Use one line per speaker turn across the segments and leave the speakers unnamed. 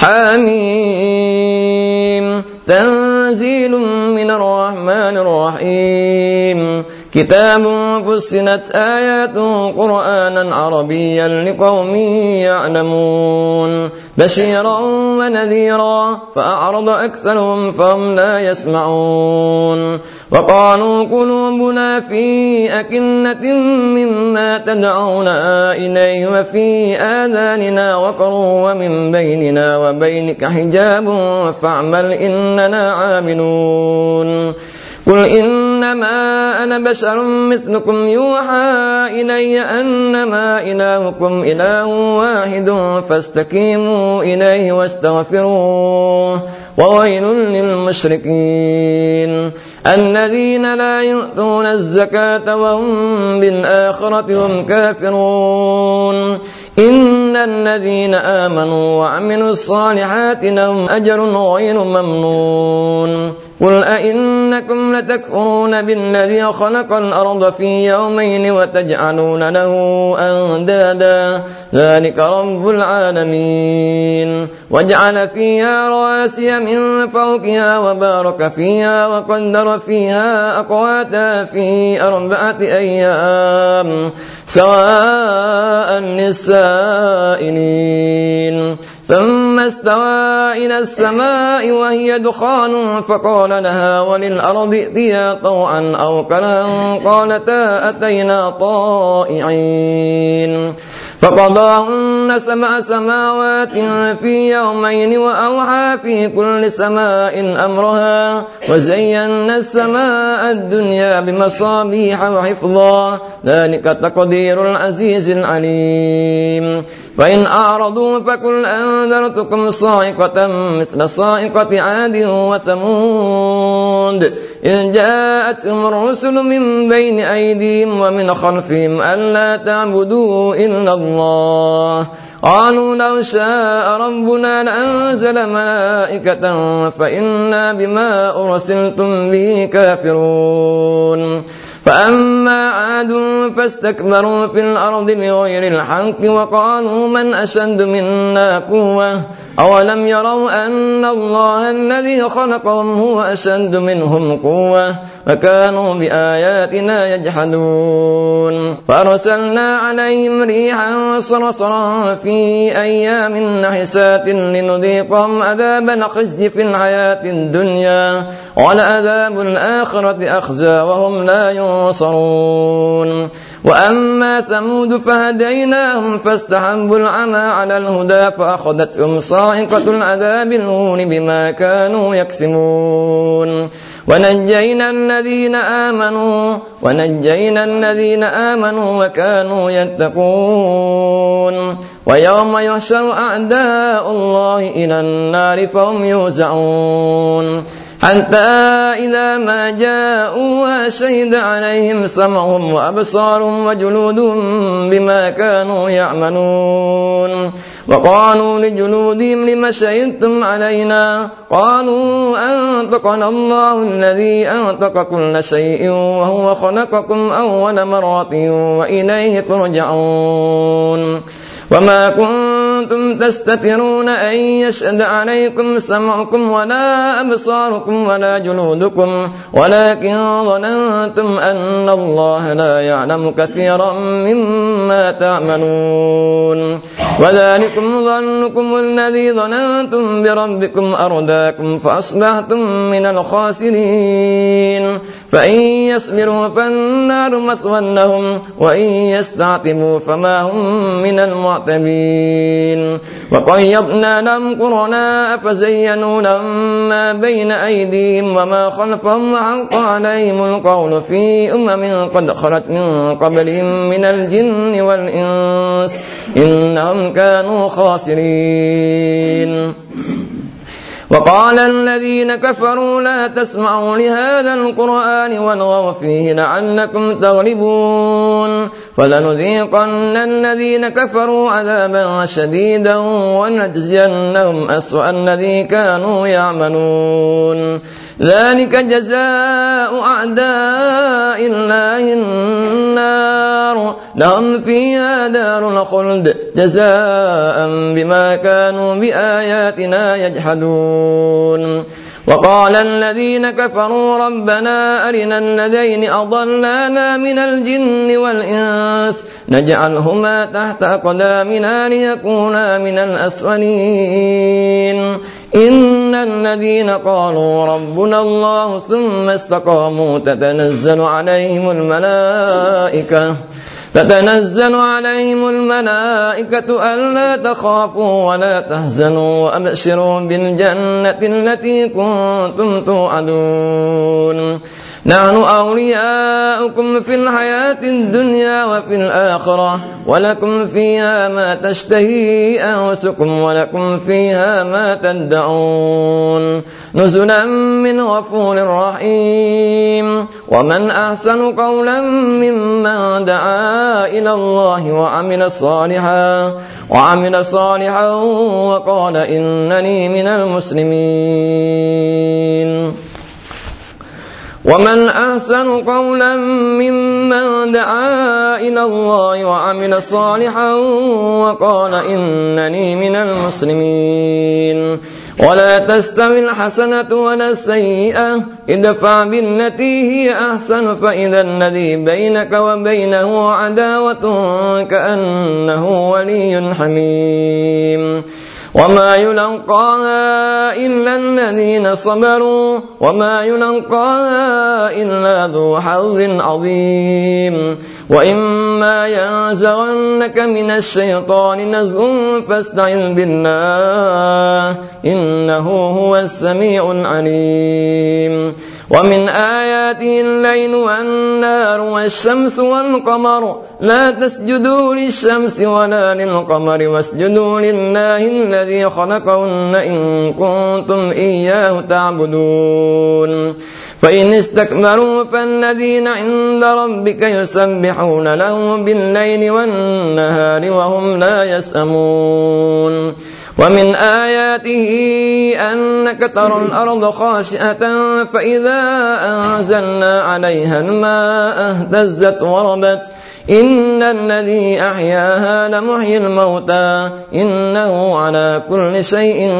حميم تنزيل من الرحمن الرحيم كتاب فصلت آياته قرآنا عربيا لقوم يعلمون بشيرا ونذيرا فأعرض أكثرهم فهم لا يسمعون وقالوا قلوبنا في أكنة مما تدعونا إليه وفي آذاننا وقر ومن بيننا وبينك حجاب فاعمل إننا عاملون قل إنما أنا بشر مثلكم يوحى إلي أنما إلهكم إله واحد فاستقيموا إليه واستغفروه وويل للمشركين الذين لا يؤتون الزكاة وهم بالآخرة هم كافرون إن الذين آمنوا وعملوا الصالحات لهم أجر غير ممنون قل أئنكم لتكفرون بالذي خلق الأرض في يومين وتجعلون له أندادا ذلك رب العالمين وجعل فيها رواسي من فوقها وبارك فيها وقدر فيها أقواتها في 4 أيام سواء للسائلين ثم استوى إلى السماء وهي دخان فقال لها وللأرض ائتيا طوعا أو كرها قالتا أتينا طائعين فقضاهن 7 سماوات في يومين وأوحى في كل سماء أمرها وزينا السماء الدنيا بمصابيح وحفظا ذلك تقدير العزيز العليم فإن أعرضوا فقل أنذرتكم صاعقة مثل صاعقة عاد وثمود إذ جاءتهم الرسل من بين أيديهم ومن خلفهم ألا تعبدوا إلا الله قالوا لو شاء ربنا لأنزل ملائكة فإنا بما أرسلتم به كافرون فأما عاد فاستكبروا في الأرض بغير الحق وقالوا من أشد منا قوة أولم يروا أن الله الذي خلقهم هو أشد منهم قوة وكانوا بآياتنا يجحدون فأرسلنا عليهم ريحا صرصرا في أيام نحسات لنذيقهم عذاب الخزي في الحياة الدنيا ولعذاب الآخرة أخزى وهم لا ينصرون وأما ثمود فهديناهم فاستحبوا العمى على الهدى فأخذتهم صاعقة العذاب الهون بما كانوا يكسبون ونجينا الذين آمنوا وكانوا يتقون ويوم يحشر أعداء الله إلى النار فهم يوزعون حتى إذا ما جاءوا شهد عليهم سمعهم وأبصارهم وجلودهم بما كانوا يعملون وقالوا لجلودهم لم شهدتم علينا قالوا أنطقنا الله الذي أنطق كل شيء وهو خلقكم أول مرة وإليه ترجعون وما كنتم تستترون أن يشهد عليكم سمعكم ولا أبصاركم ولا جلودكم ولكن ظننتم أن الله لا يعلم كثيرا مما تعملون وذلكم ظنكم الذي ظننتم بربكم أرداكم فأصبحتم من الخاسرين فإن يصبروا فالنار مثوى لهم وإن يستعتبوا فما هم من المعتبين وقيضنا لهم قرناء فزينوا لهم ما بين أيديهم وما خلفهم وحق عليهم القول في قد خلت من قبلهم من الجن والإنس إنهم كانوا خاسرين وقال الذين كفروا لا تسمعوا لهذا القرآن والغوا فيه لعلكم تغلبون فلنذيقن الذين كفروا عذابا شديدا ونجزينهم أسوأ الذي كانوا يعملون ذلك جزاء أعداء الله النار لهم فيها دار الخلد جزاء بما كانوا بآياتنا يجحدون وقال الذين كفروا ربنا أرنا الذين أضلانا من الجن والإنس نجعلهما تحت أقدامنا ليكونا من الأسفلين إن الذين قالوا ربنا الله ثم استقاموا تتنزل عليهم الملائكة ألا تخافوا ولا تحزنوا وأبشروا بالجنة التي كنتم توعدون نحن أولياؤكم في الحياة الدنيا وفي الآخرة ولكم فيها ما تشتهي أنفسكم ولكم فيها ما تدعون نزلا من غفور رحيم ومن أحسن قولا ممن دعا إلى الله وعمل صالحا وقال إنني من المسلمين ومن أحسن قولا ممن دعا إلى الله وعمل صالحا وقال إنني من المسلمين ولا تستوي الحسنة ولا السيئة ادفع بالتي هي أحسن فإذا الذي بينك وبينه عداوة كأنه ولي حميم وما يلقاها إلا الذين صبروا وما يلقاها إلا ذو حظ عظيم وإما ينزغنك من الشيطان نزغ فاستعذ بالله إنه هو السميع العليم ومن آياته الليل والنهار والشمس والقمر لا تسجدوا للشمس ولا للقمر واسجدوا لله الذي خلقهن إن كنتم إياه تعبدون فإن استكبروا فالذين عند ربك يسبحون له بالليل والنهار وهم لا يسأمون ومن آياته أنك ترى الأرض خاشعة فإذا أنزلنا عليها الماء اهتزت وربت إن الذي أحياها لمحيي الموتى إنه على كل شيء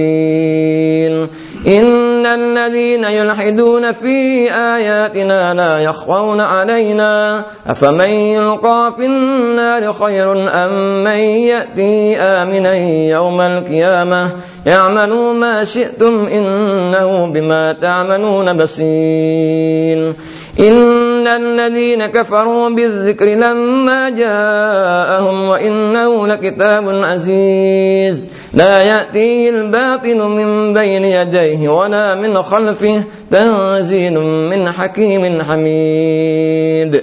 قدير إن الذين يلحدون في آياتنا لا يخفون علينا أفمن يلقى في النار خير أم من يأتي آمنا يوم القيامة اعملوا ما شئتم إنه بما تعملون بصير إن الذين كفروا بالذكر لما جاءهم وإنه لكتاب عزيز لا يأتيه الباطل من بين يديه ولا من خلفه تنزيل من حكيم حميد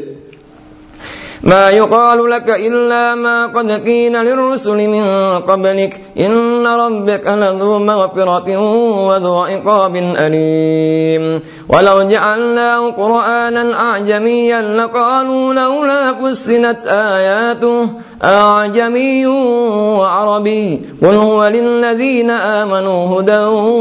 ما يقال لك إلا ما قد قيل للرسل من قبلك إن ربك لذو مغفرة وذو عقاب أليم ولو جعلناه قرآنا أعجميا لقالوا لولا فصلت آياته أعجمي وعربي قل هو للذين آمنوا هدى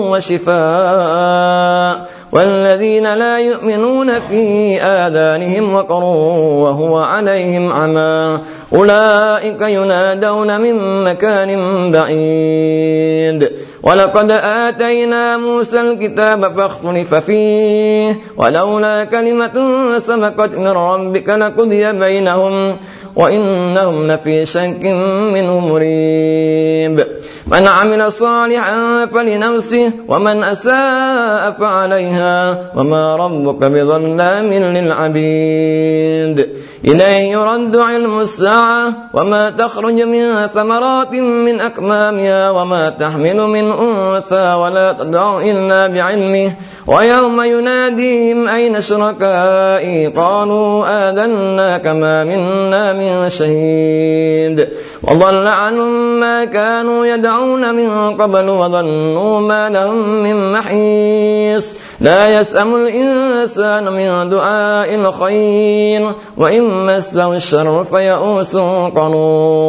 وشفاء والذين لا يؤمنون في آذانهم وقر وهو عليهم عمى أولئك ينادون من مكان بعيد ولقد آتينا موسى الكتاب فاختلف فيه ولولا كلمة سبقت من ربك لقضي بينهم وإنهم لفي شك منه مريب من عمل صالحا فلنفسه ومن أساء فعليها وما ربك بظلام للعبيد إليه يرد علم الساعة وما تخرج من ثمرات من أكمامها وما تحمل من أنثى ولا تدع إلا بعلمه ويوم يناديهم أين شركائي قالوا آذنا كما منا من شهيد وضل عنهم ما كانوا يدعون من قبل وظنوا ما لهم من محيص لا يسأم الإنسان من دعاء الخير وإن مسه الشر فيئوس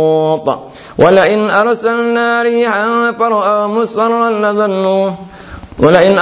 قنوط ولئن أرسلنا ريحا فرأى مصفرا ولئن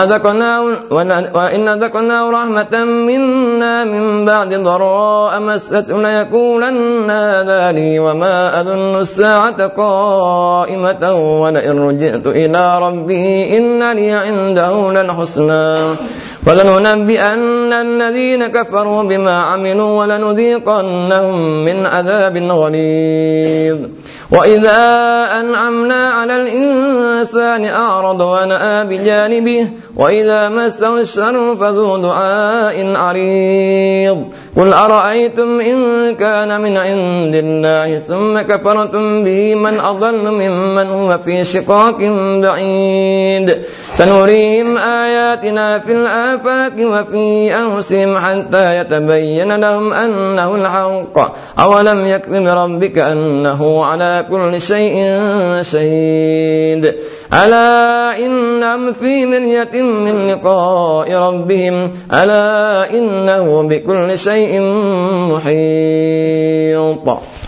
أذقناه رحمة منا من بعد ضراء مسته ليقولن هذا لي وما أظن الساعة قائمة ولئن رجعت إلى ربي إن لي عنده للحسنى ولننبئن الذين كفروا بما عملوا ولنذيقنهم من عذاب غليظ وإذا أنعمنا على الإنسان أعرض ونأى بجانبه وإذا مسه الشر فذو دعاء عريض قل أرأيتم إن كان من عند الله ثم كفرتم به من أضل ممن هو في شقاق بعيد سنريهم آياتنا في الآفاق وفي أنفسهم حتى يتبين لهم أنه الحق أولم يكف بربك أنه على كل شيء شهيد ألا إنهم في مرية من لقاء ربهم ألا إنه بكل شيء محيط